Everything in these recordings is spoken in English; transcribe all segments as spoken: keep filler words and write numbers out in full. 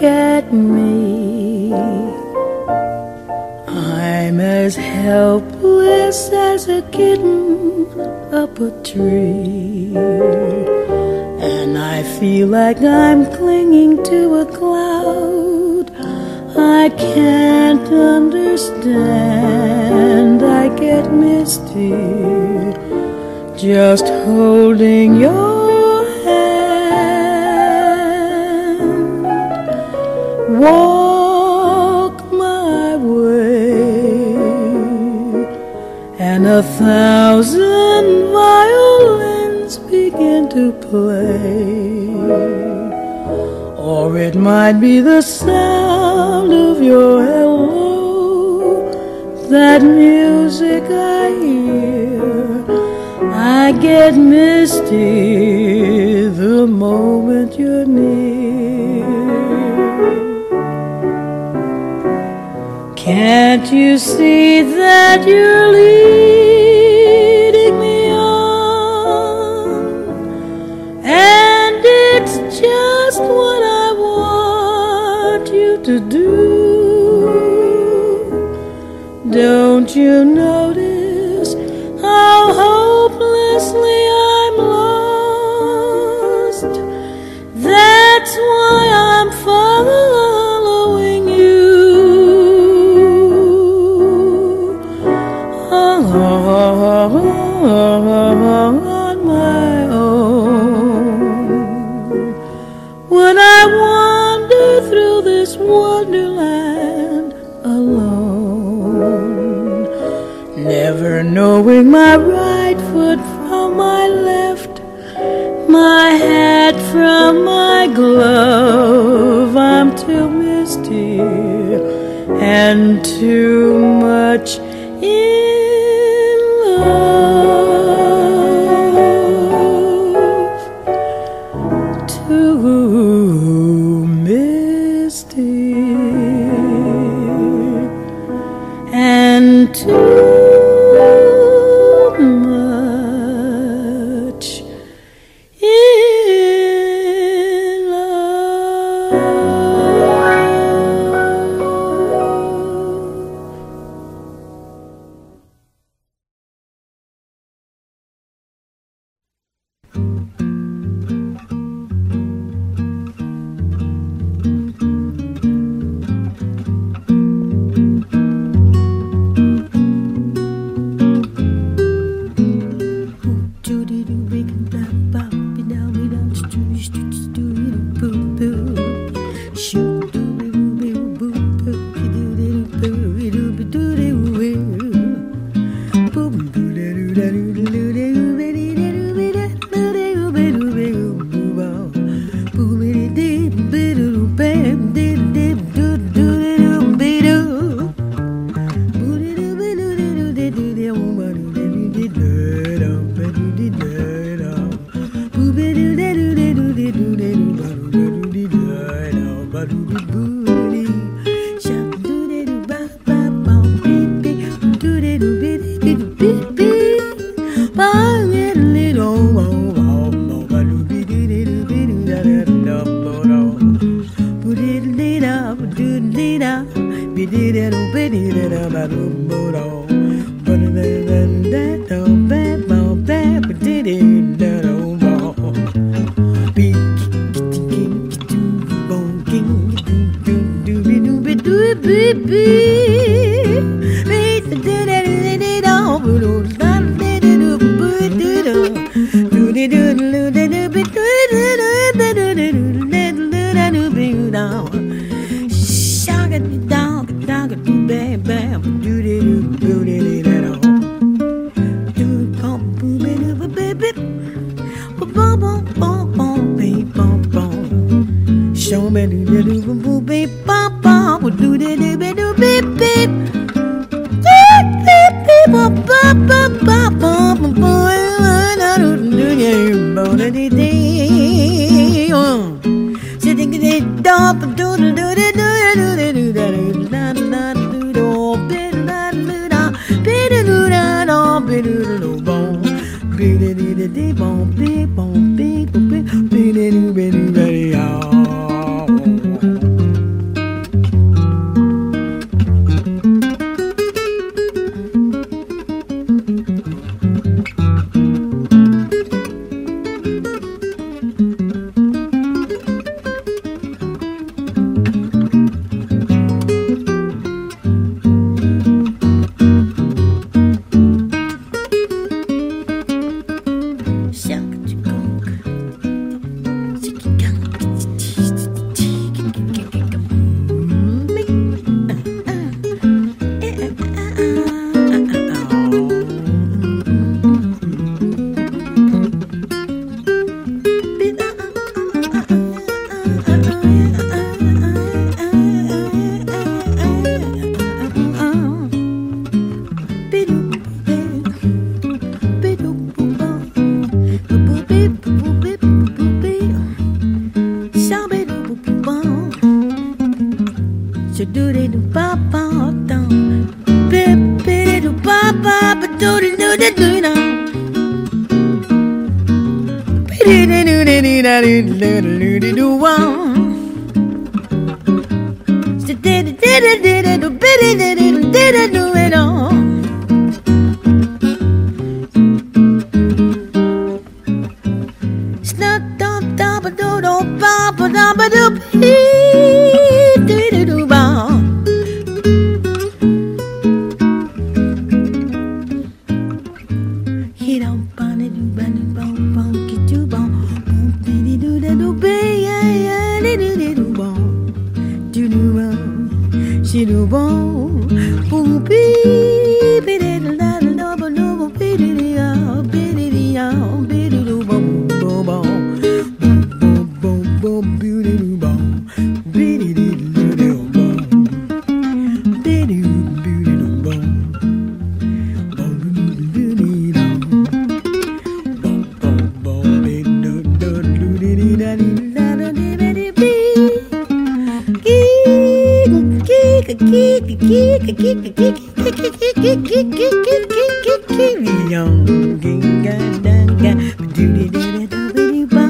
at me. I'm as helpless as a kitten up a tree, and I feel like I'm clinging to a cloud. I can't understand, I get misty just holding your hand. Walk my way, and a thousand violins begin to play. Or it might be the sound of your hello, that music I hear. I get misty the moment you're near. Can't you see that you're leading me on? And it's just what I want you to do. Don't you notice how hopelessly I'm lost? That's why I'm following you on my own. When I wander through this wonderland alone, never knowing my right foot from my left, my hat from my glove, I'm too misty and too much in love, too misty and too do de do ba ba dum, bip bip do ba ba ba do de do de do now. Bidi de do de de da do do do do do wow. Did did did did do bidi did did do it all. Snot dum dum ba do do ba ba dum ba do bidi do do do ba. He don't bunny do bunny bum bum get do bum bum bidi do da do be yeah yeah do do do bum do do bum she do bum boo bee bidi do da do do do bidi do ya bidi do ya bidi do bum bum bum bum bum bum bidi do bum bidi do do bum bidi do bidi do bum bum bidi do bum bum bum bidi do do do di da di da da di di bi geek geek geek geek geek geek geek geek geek geek geek young ging ga da ga do di da da di bum.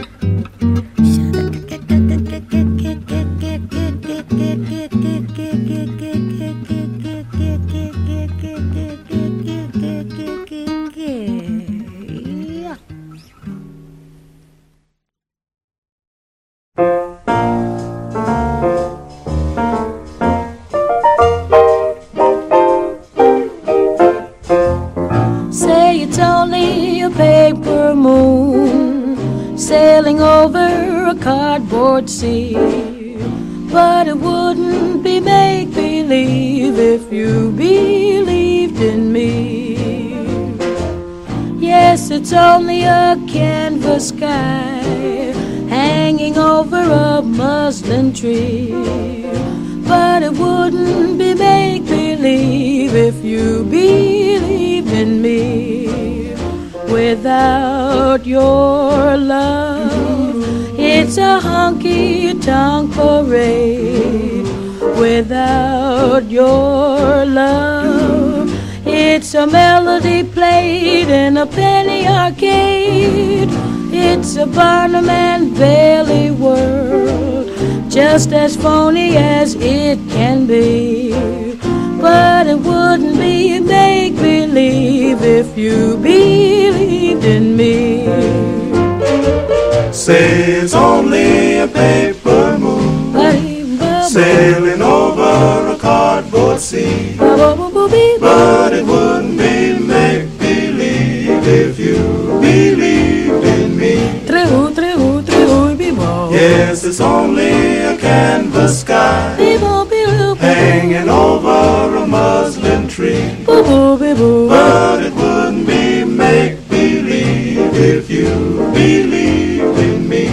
Say it's only a paper moon sailing over a cardboard sea, but it wouldn't be make-believe if you believed in me. Yes, it's only a canvas sky hanging over a muslin tree, but it wouldn't be make-believe if you believed in me. Without your love, it's a honky-tonk parade. Without your love, it's a melody played in a penny arcade. It's a Barnum and Bailey world, just as phony as it can be. But it wouldn't be make-believe if you believed in me. Say it's only a paper moon sailing over a cardboard sea, but it wouldn't be make-believe if you believed in me. Yes, it's only a canvas sky hanging over a muslin tree, but it wouldn't be make-believe if you believed in me.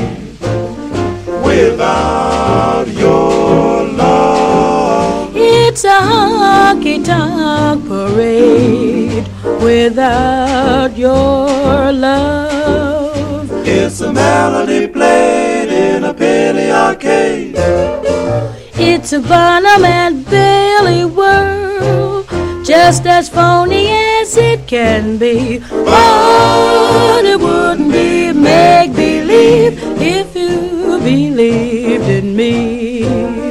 Without your love, it's a honky-tonk parade. Without your love, it's a melody played in a penny arcade. It's a Barnum and Bailey world, just as phony as it can be. But it wouldn't be make-believe if you believed in me.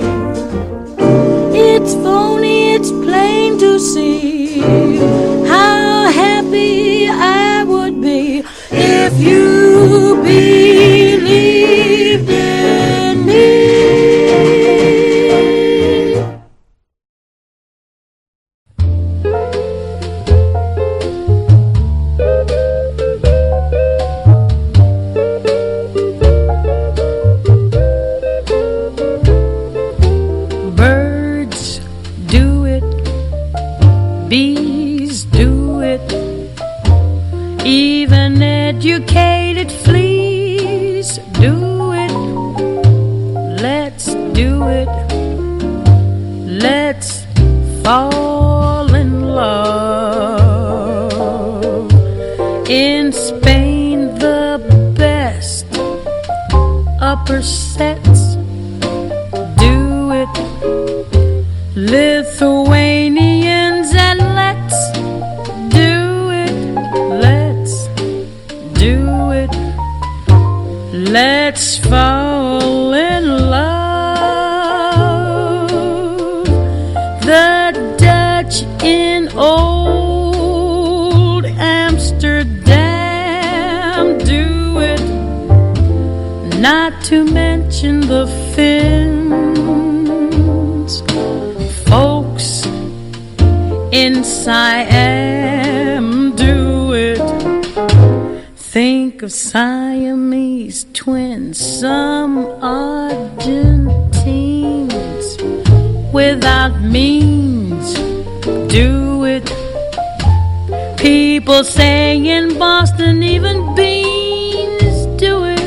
It's phony, it's plain to see how happy I would be if you believed in me. Birds do it, bees do it, even educated fleas do it. Let's do it, let's fall in love. In Spain the best upper sets do it. Lithuanians, and let's do it, let's do it, let's fall in love. The Dutch in old Amsterdam do it, not to mention the Finns. Folks in Siam do it. Think of Siamese twins, some Argentines without means do it. People saying in Boston even beans do it.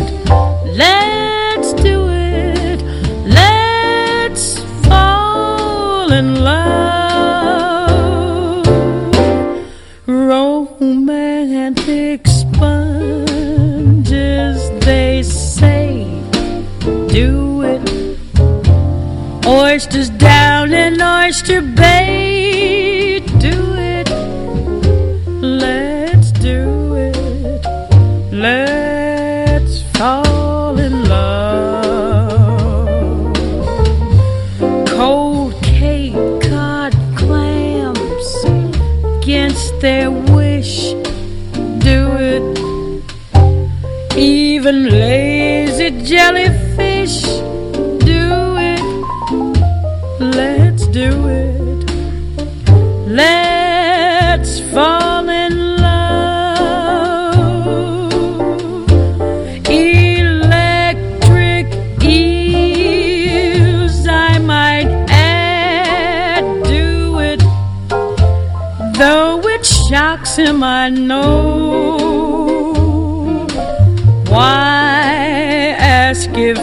Let's do it. Let's fall in love. Romantic sponges, they say, do it. Oysters down in Oyster Bay, do it. Let's do it. Let's fall in love. Cold Cape Cod clams against their wish, do it. Even lazy jellyfish, do it. Let's do it. Let's fall in love. Electric eels, I might add, do it. Though it shocks him, I know. Why ask if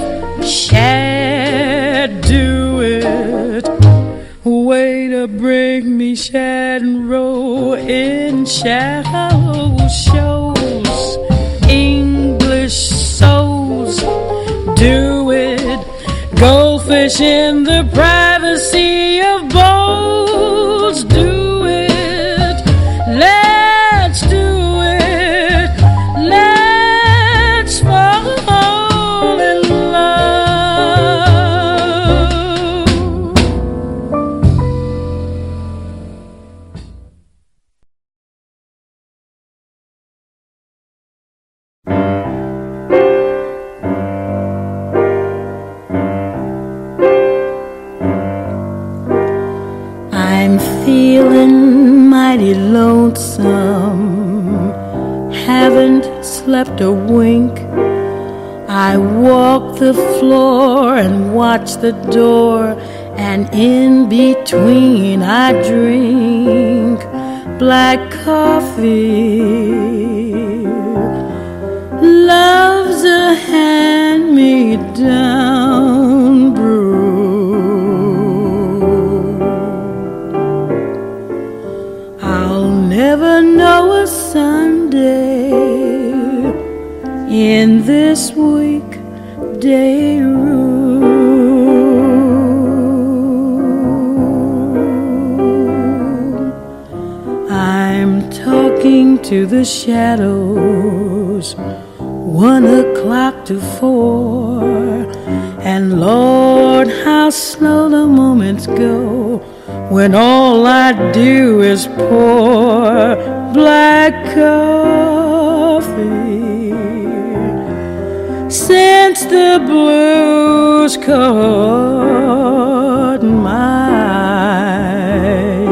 shad do it? Way to bring me shad and roll in shallow shows. English souls do it. Goldfish in the privacy of bowls do it. Let's do it. Let's fall in love. I'm feeling mighty lonesome, haven't slept a wink. I walk the floor and watch the door, and in between I drink black coffee. Love's a hand-me-down brew. I'll never know a Sunday in this weekday room. I'm talking to the shadows, one o'clock to four, and Lord, how slow the moments go when all I do is pour black coffee. Since the blues caught my eye,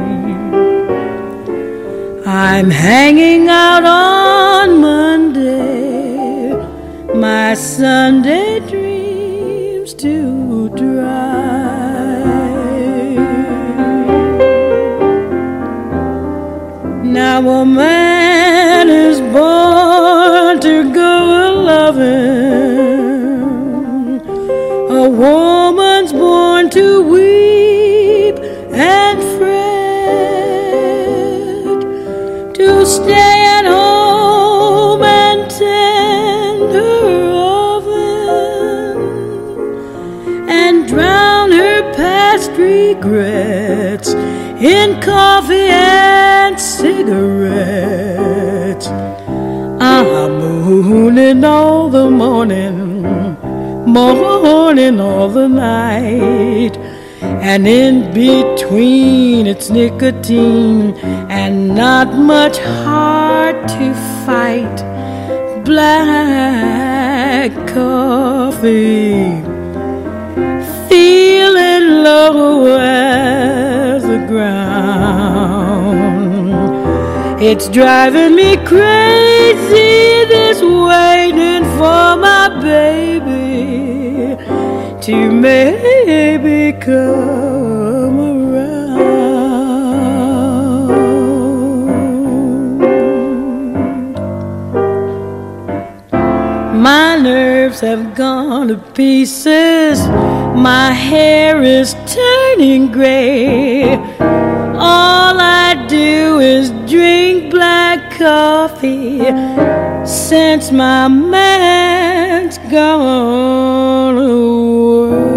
I'm hanging out on Monday, my Sunday dreams to dry. Now a man is born to go a-loving, a woman's born to weep and fret, to stay at home and tend her oven and drown her passion past regrets in coffee and cigarettes. I'm mooning all the morning, morning all the night, and in between it's nicotine and not much heart to fight. Black coffee, feeling low as the ground. It's driving me crazy, this waiting for my baby to maybe come around. My nerves have gone to pieces, my hair is turning gray. All I do is drink black coffee since my man's gone away.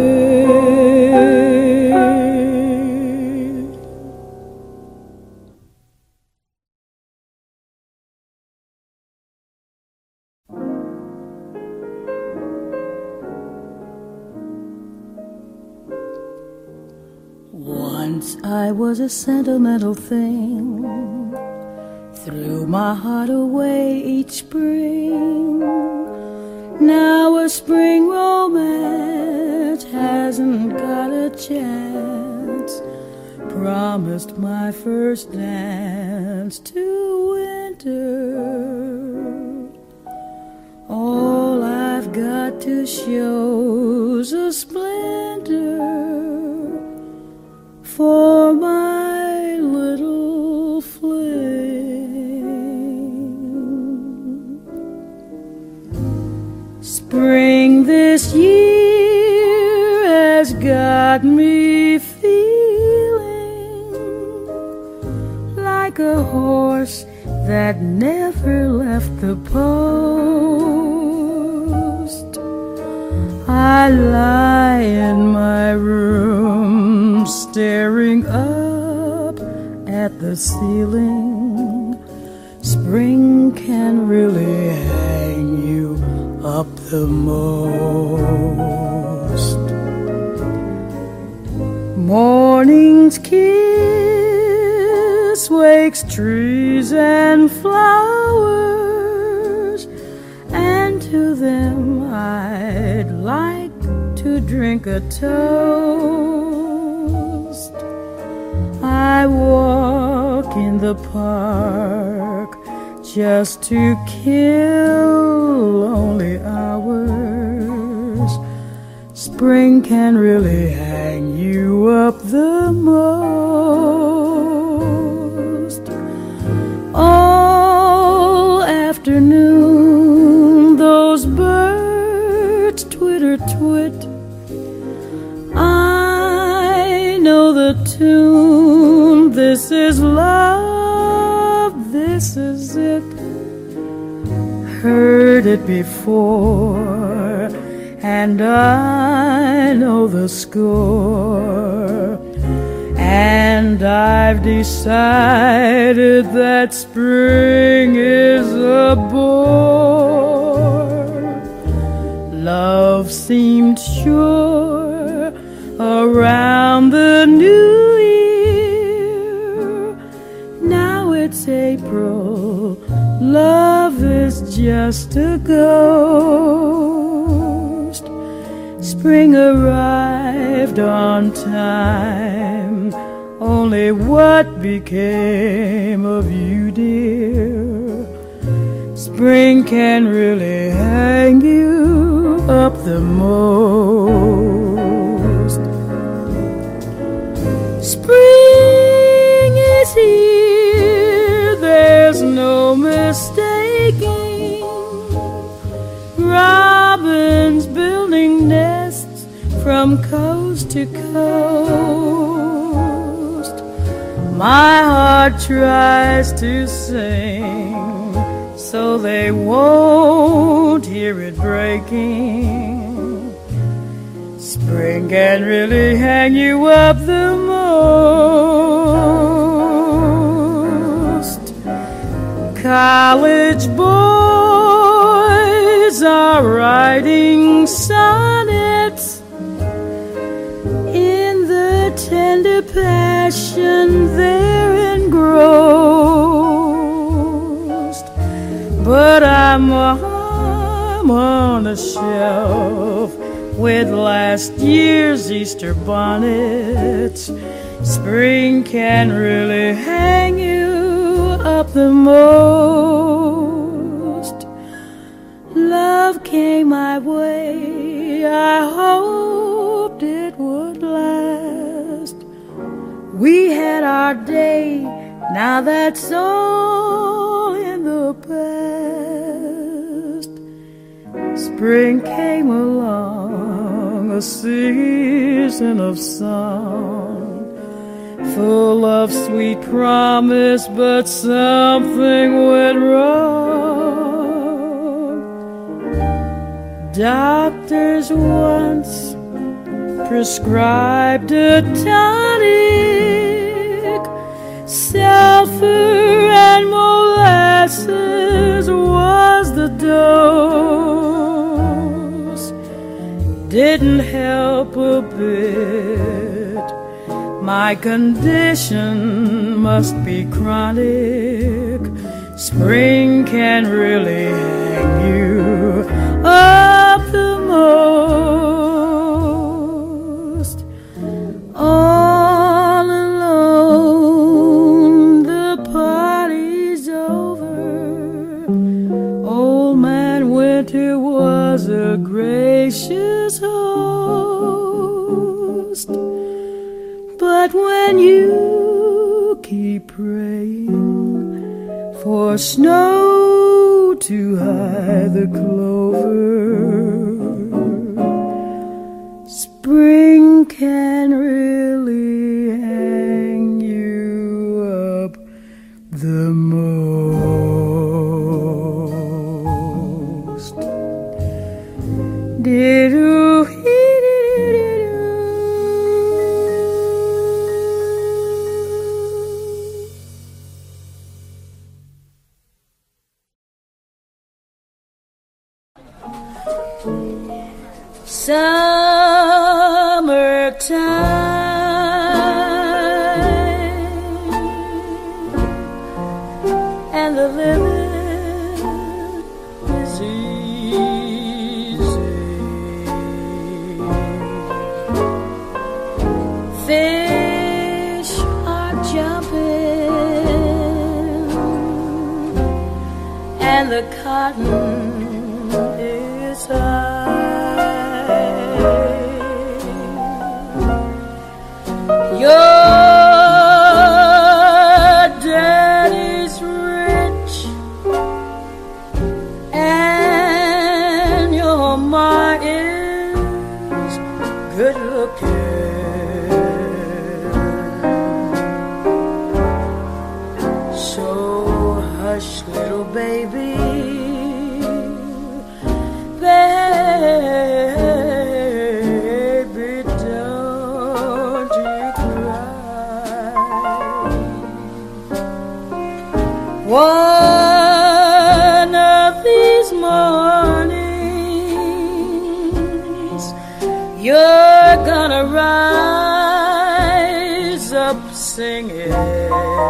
Once I was a sentimental thing, threw my heart away each spring. Now a spring romance hasn't got a chance. Promised my first dance to winter. All I've got to show's a splinter for my little flame. Spring this year has got me feeling like a horse that never left the post. I lie in my room staring up at the ceiling. Spring can really hang you up the most. Morning's kiss wakes trees and flowers, and to them I'd like to drink a toast. I walk in the park just to kill lonely hours. Spring can really hang you up the most. All afternoon those birds twitter twit. I know the tune. This is love, this is it. Heard it before, and I know the score. And I've decided that spring is a bore. Love seemed sure around the new year. Now it's April, love is just a ghost. Spring arrived on time. Only what became of you, dear? Spring can really hang you up the most. Spring is here, there's no mistaking. Robins building nests from coast to coast. My heart tries to sing so they won't hear it breaking. Spring Spring can really hang you up the most. College boys are writing sonnets in the tender passion they're engrossed. But I'm, I'm on a shelf with last year's Easter bonnets. Spring can really hang you up the most. Love came my way, I hoped it would last. We had our day, now that's all in the past. Spring came along, a season of song, full of sweet promise, but something went wrong. Doctors once prescribed a tonic, sulfur and molasses was the dose. Didn't help a bit, my condition must be chronic. Spring can really hang you up the most. All alone, the party's over. Old Man Winter was a gracious host. But when you keep praying for snow to hide the clover, spring can really hang you up the most. Did-oo. Summertime and the living is easy. Fish are jumping and the cotton is high. Your daddy's rich and your ma is good looking. So hush, little baby, baby, don't you cry. One of these mornings, you're gonna rise up singing.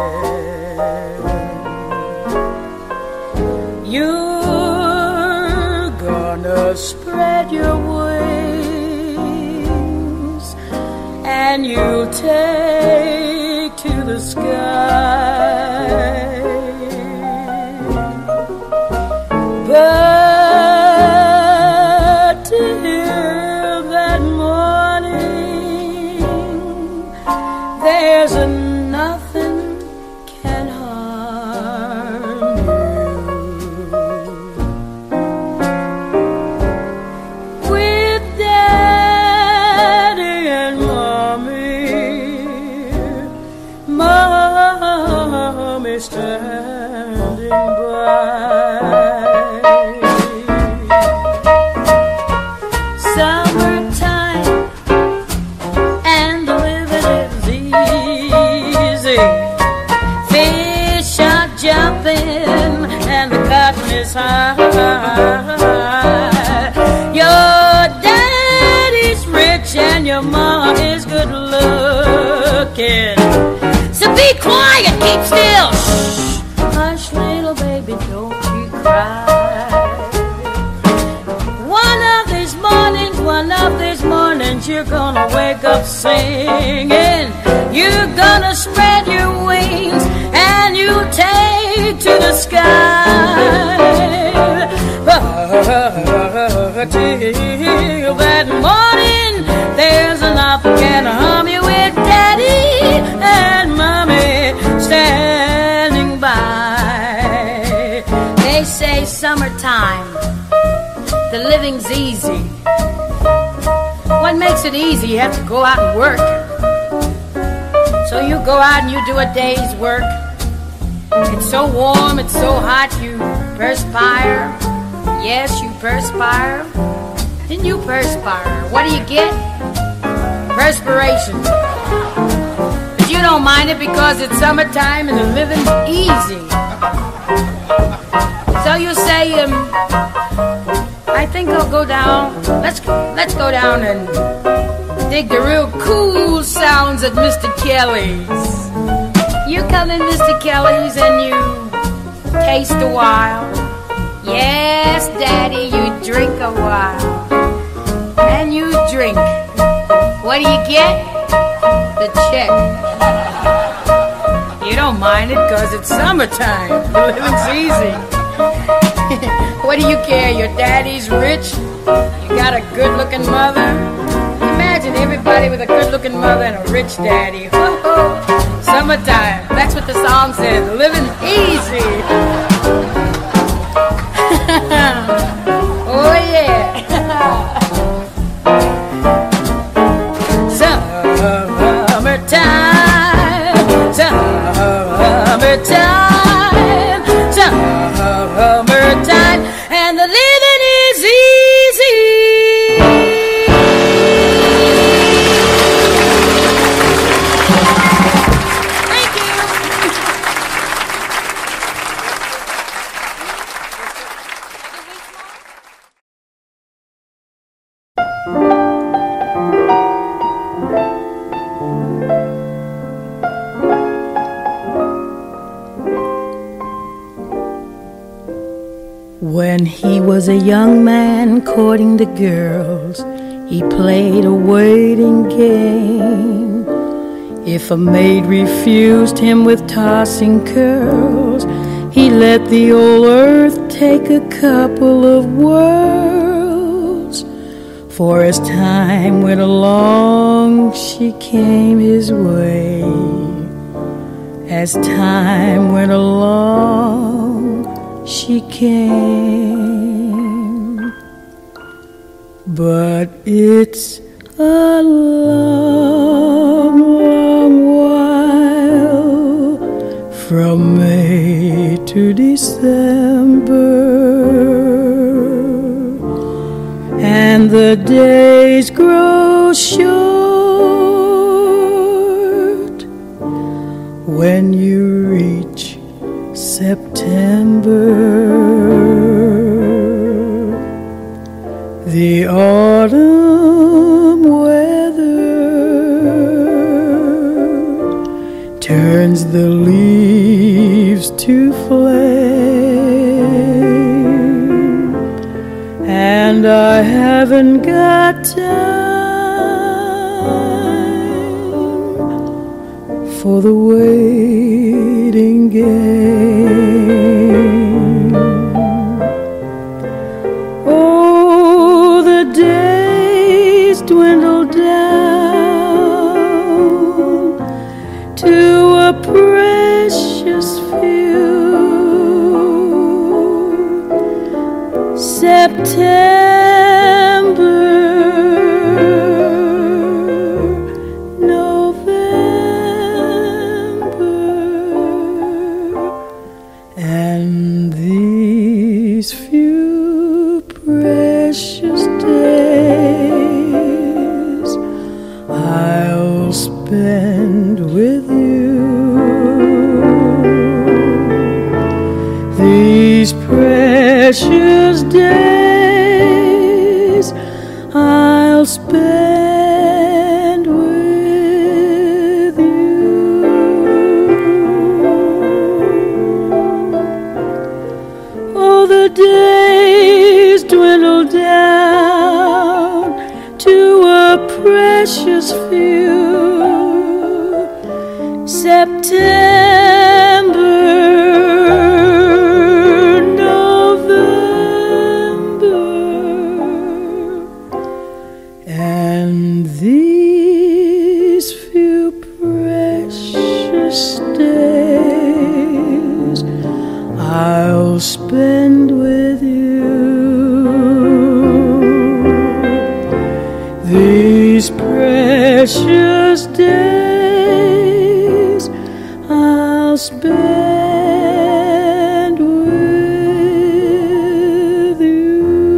You're gonna spread your wings and you'll take to the sky. But till that morning, there's a nothing can harm you. With Daddy and Mommy, Mommy standing by. Summertime side. Your daddy's rich and your mama is good looking. So be quiet, keep still. Shh. Hush, little baby, don't you cry. One of these mornings, one of these mornings, you're gonna wake up singing. You're gonna spread your wings and you take to the sky. But till that morning, there's enough can harm you with daddy and mommy standing by. They say summertime, the living's easy. What makes it easy? You have to go out and work. So you go out and you do a day's work. It's so warm, it's so hot, you perspire. Yes, you perspire. Then you perspire. What do you get? Perspiration. But you don't mind it because it's summertime and the living's easy. So you say, um, I think I'll go down. Let's let's go down and dig the real cool sounds at Mister Kelly's. You come in Mister Kelly's and you taste a while. Yes, Daddy, you drink a while. And you drink. What do you get? The check. You don't mind it because it's summertime. The living's easy. What do you care? Your daddy's rich. You got a good-looking mother. Imagine everybody with a good-looking mother and a rich daddy. Summertime. That's what the song says. Living easy. Oh yeah. Summertime. Summertime. Summertime. And the living is easy. Thank you. When he was a young man courting the girls, he played a waiting game. If a maid refused him with tossing curls, he let the old earth take a couple of whirls. For as time went along, she came his way. As time went along, she came. But it's a long, long while from May to December, and the days grow short when you reach September. The autumn weather turns the leaves to flame, and I haven't got time for the waiting game. Oh, the days dwindle down to a precious few. September, and these few precious days I'll spend with you. These precious precious days I'll spend with you. Oh, the days dwindle down to a precious few. September, November, and these few precious days I'll spend with you. These precious days I'll spend with you.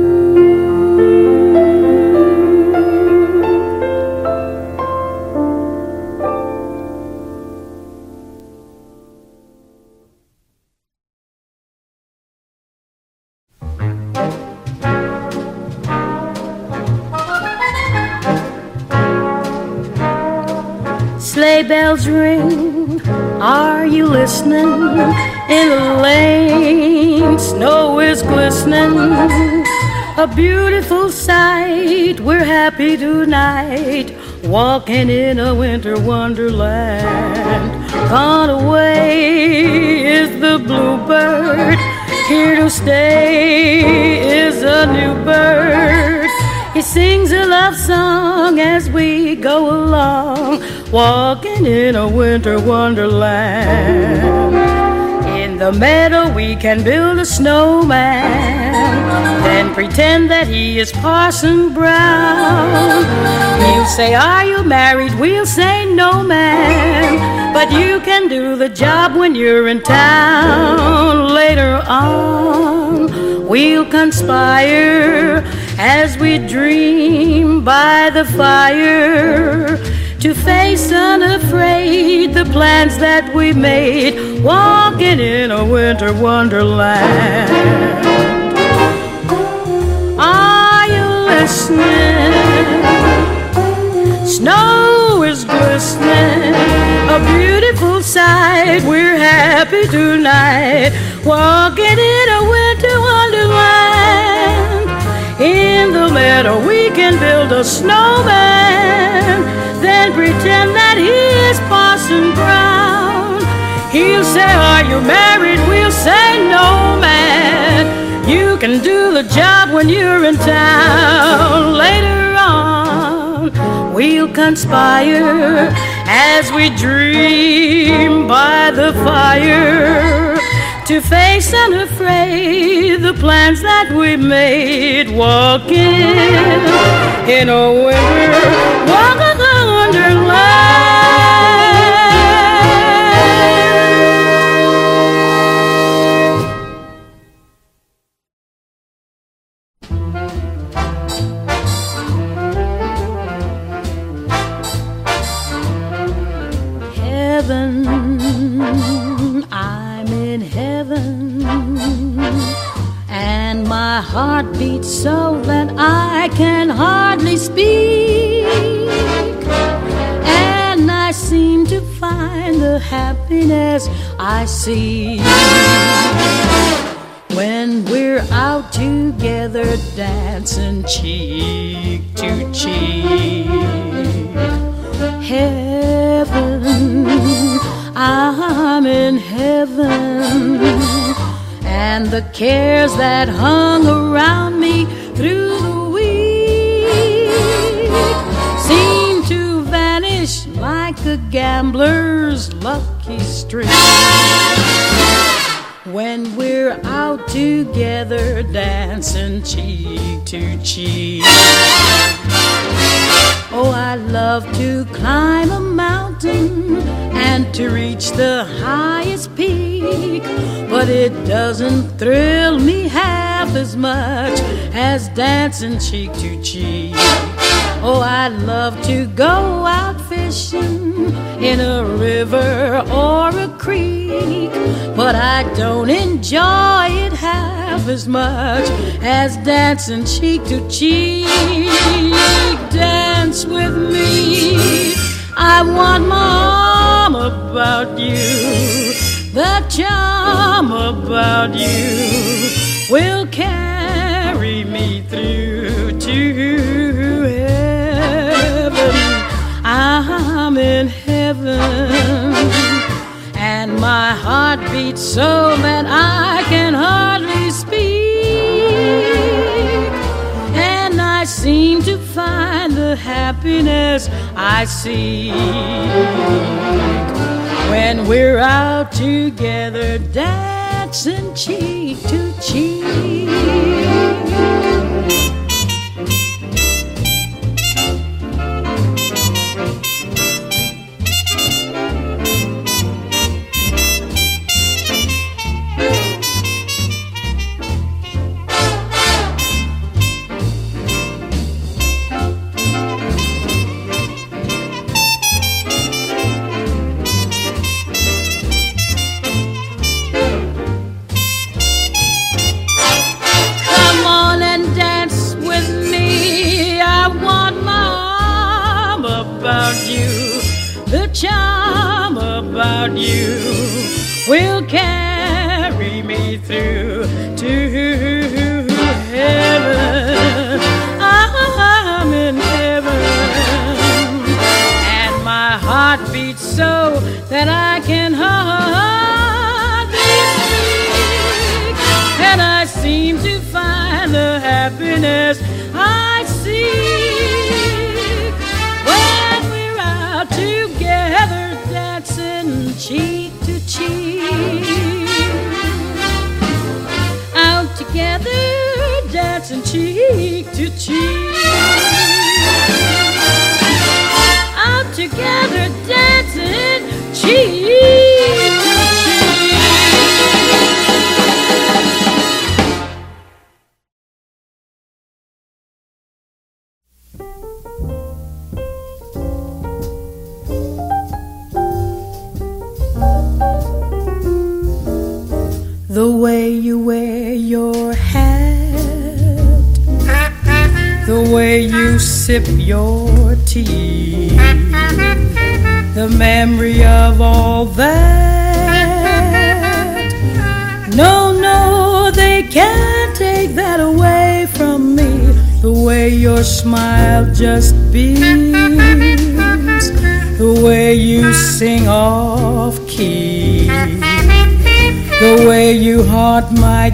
Sleigh bells ring, are you listening? In the lane, snow is glistening. A beautiful sight, we're happy tonight, walking in a winter wonderland. Gone away is the bluebird, here to stay is a new bird. He sings a love song as we go along, walking in a winter wonderland. In the meadow we can build a snowman, then pretend that he is Parson Brown. He'll say, are you married? We'll say, no, man. But you can do the job when you're in town. Later on we'll conspire as we dream by the fire, to face unafraid the plans that we made, walking in a winter wonderland. Are you listening? Snow is glistening, a beautiful sight, we're happy tonight, walking in a winter wonderland. In the meadow we can build a snowman, then pretend that he is Parson Brown. He'll say, are you married? We'll say, no, man. You can do the job when you're in town. Later on we'll conspire as we dream by the fire, to face unafraid the plans that we made, walking in a winter wonderland. Heaven, I'm in heaven, and my heart beats so that I can hardly speak, and I seem to find the happiness I see when we're out together dancing cheek to cheek. Heaven, I'm in heaven, and the cares that hung around me through the week seem to vanish like a gambler's lucky streak when we're out together dancing cheek to cheek. Oh, I love to climb a mountain and to reach the highest peak, but it doesn't thrill me half as much as dancing cheek to cheek. Oh, I love to go out fishing in a river or a creek, but I don't enjoy it half half as much as dancing cheek to cheek. Dance with me. I want my arm about you. The charm about you will carry me through to heaven. I'm in heaven, and my heart beats so that I can hardly speak, and I seem to find the happiness I seek when we're out together dancing cheek to cheek. Charm about you will carry me through to heaven. I'm in heaven, and my heart beats so that I can hardly speak, and I seem to find the happiness I seek when we're out together dancing cheek to cheek. Out together dancing cheek to cheek. Out together dancing cheek to cheek. The way you wear your hat, the way you sip your tea, the memory of all that. No, no, they can't take that away from me. The way your smile just beams, the way you sing off key, the way you haunt my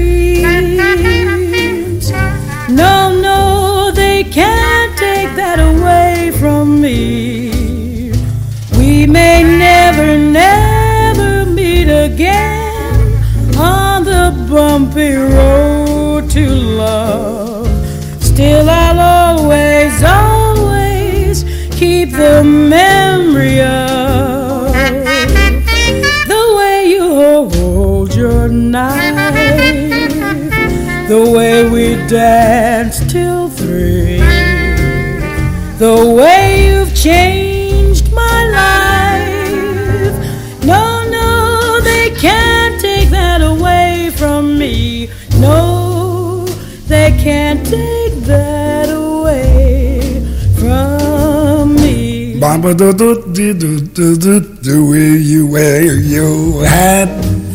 dreams. No, no, they can't take that away from me. We may never, never meet again on the bumpy road to love. Still I'll always, always keep the memory of the way you hold your knife, the way we danced till three, the way you've changed my life. No, no, they can't take that away from me. No, they can't take that away from me. Bamba do do do do do do, the way you wear your hat,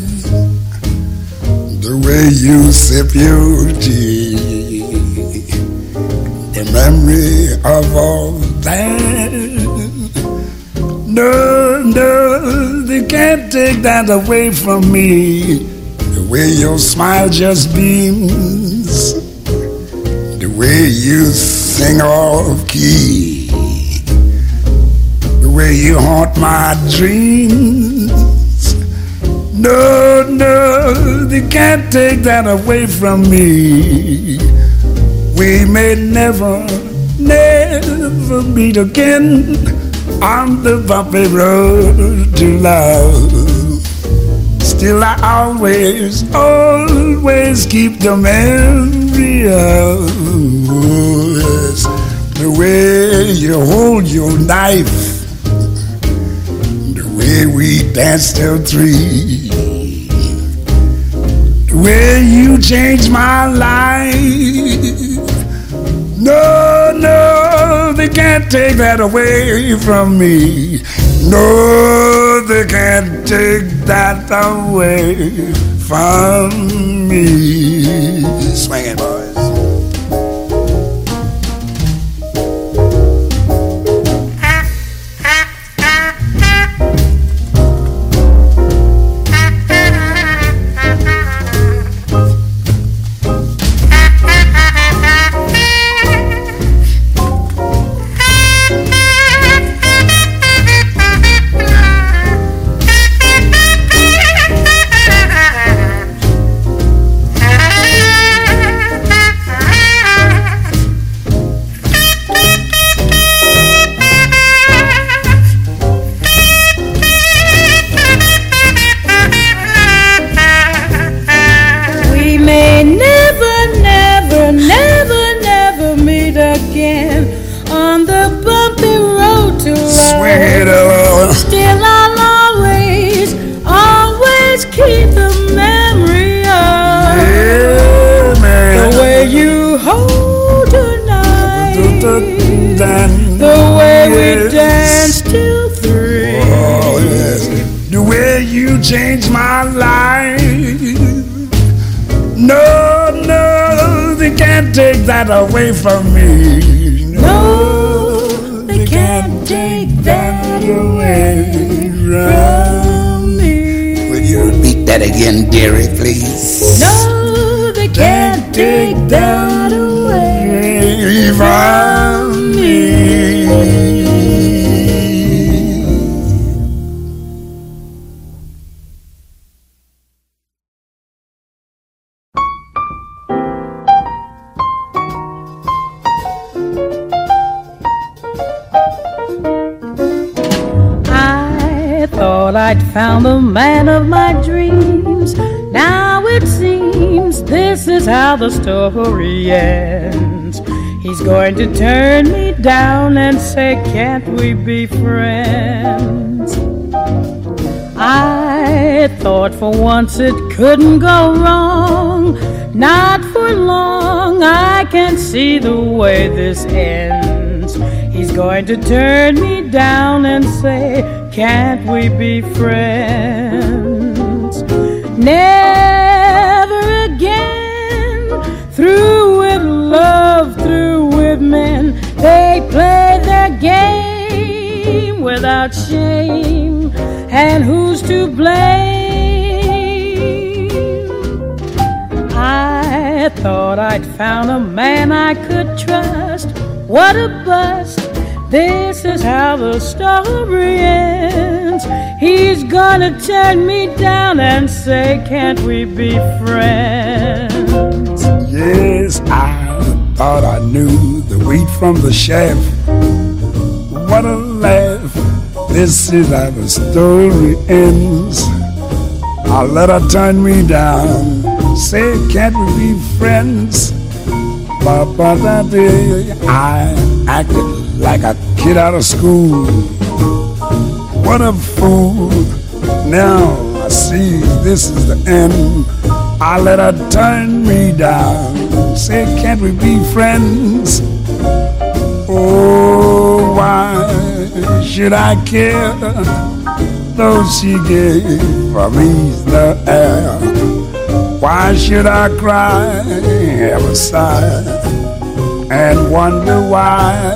the way you sip your tea, the memory of all that. No, no, they can't take that away from me. The way your smile just beams, the way you sing off key, the way you haunt my dreams. No, no, they can't take that away from me. We may never, never meet again on the bumpy road to love. Still I always, always keep the memory of the way you hold your knife, the way we danced till three, the the way you changed my life. No, no, they can't take that away from me. No, they can't take that away from me. Swing it, boys. Changed my life. No, no, they can't take that away from me. No, they can't take that away from me. Will you repeat that again, dearie, please? No, they can't take that away from me. I'd found the man of my dreams. Now it seems this is how the story ends. He's going to turn me down and say, can't we be friends? I thought for once it couldn't go wrong. Not for long, I can see the way this ends. He's going to turn me down and say, can't we be friends? Never again. Through with love, through with men. They play their game without shame. And who's to blame? I thought I'd found a man I could trust. What a bust. This is how the story ends. He's gonna turn me down and say, can't we be friends? Yes, I thought I knew the wheat from the chaff. What a laugh. This is how the story ends. I let her turn me down, say, can't we be friends? Papa, that day I acted like a kid out of school. What a fool. Now I see this is the end. I let her turn me down, say, can't we be friends? Oh, why should I care? Though she gave a reason the air. Why should I cry, ever sigh, and wonder why?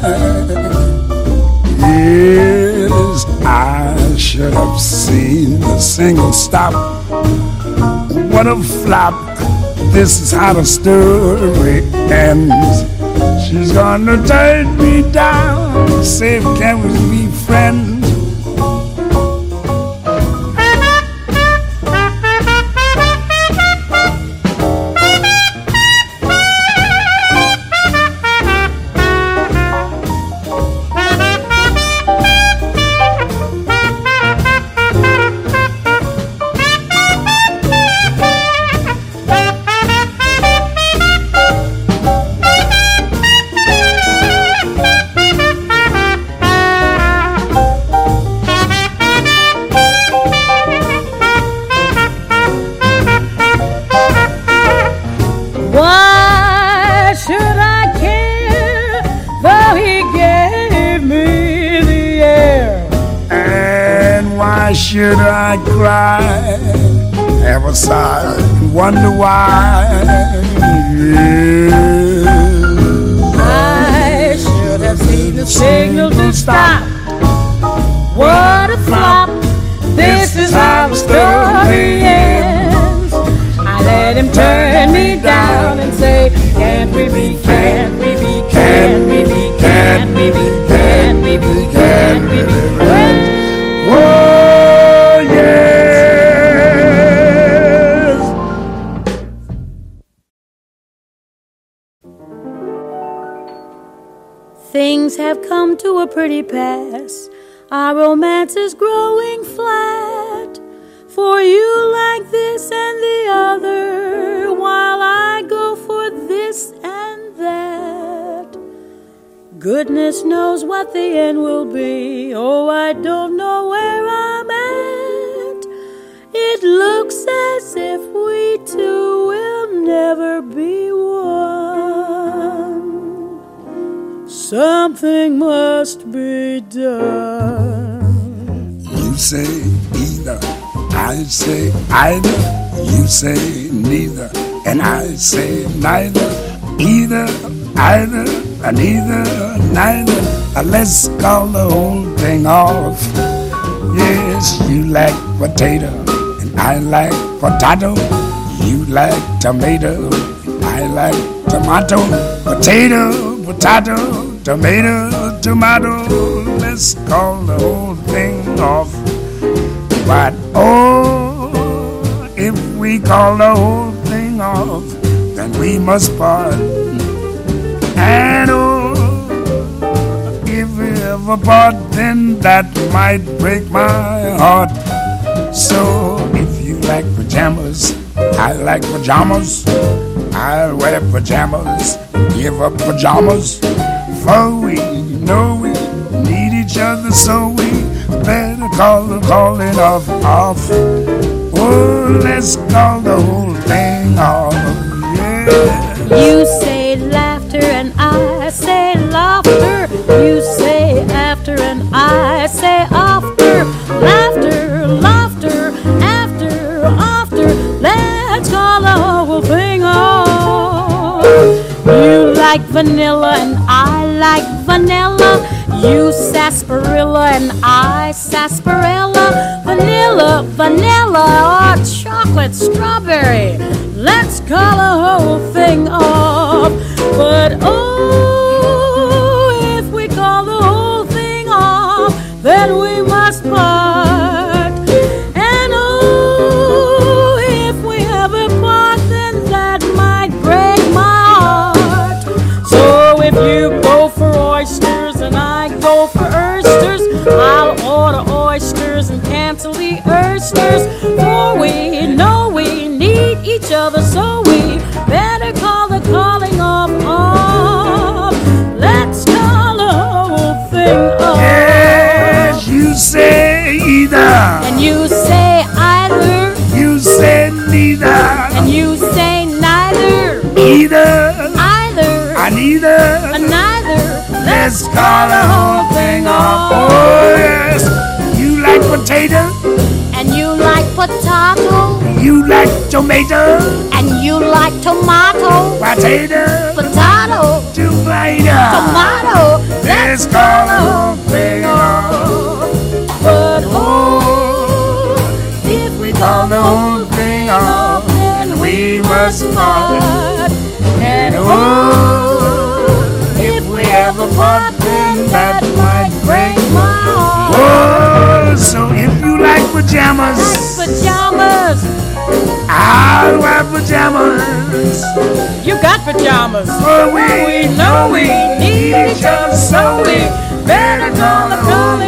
Yes, I should have seen the single stop. What a flop. This is how the story ends. She's gonna turn me down, say, can we be friends? Why should I cry? Ever sigh and wonder why? Yeah. I should have seen the signal to stop. What a flop. This is how the story ends. I let him turn me down and say, can't we be, can't we be, can't we be, can't we be, can't we be, can't we be? Oh, yes. Things have come to a pretty pass. Our romance is growing flat. For you like this and the other, while I go for this and that. Goodness knows what the end will be. Oh, I don't know where I'm at. It looks as if we two will never be one. Something must be done. You say either, I say either. You say neither, and I say neither. Either, either, neither, neither. Uh, Let's call the whole thing off. Yes, you like potato, and I like potato. You like tomato, and I like tomato. Potato, potato, tomato, tomato. Let's call the whole thing off. But oh, if we call the whole thing off, then we must part. And oh, if we ever part, then that might break my heart. So if you like pajamas, I like pajamas. I'll wear pajamas, give up pajamas. For we know we need each other, so we better call the calling off, off. Oh, let's call the whole thing off, yeah. You say laughter and I say laughter. You say after and I say after. Laughter, laughter, after, after. Let's call the whole thing off. You like vanilla and I like vanilla. You sarsaparilla and I sarsaparilla. Vanilla, vanilla, or chocolate strawberry. Let's call the whole thing off. But oh, if we call the whole thing off, then we must part. And oh, if we ever part, then that might break my heart. So if you go for oysters and I go for oysters, I'll order oysters and cancel the oysters. For we know we need each other, so we better call the calling off off. Let's call the whole thing off. Yes, you say either, And you say either, you say neither, and you say neither, either, either, I neither. and neither. Let's call the whole thing off. Oh yes, you like potato, And you like potato, you like tomato, and you like tomato, potato, potato, tomato. tomato. Let's call the whole thing off. But oh, if we call the whole thing off, then we must part. And oh, if we ever part, then that might break my heart. Oh, so if you like pajamas, pajamas, I'll wear pajamas. you got pajamas. For we know we need each other, so we better call the calling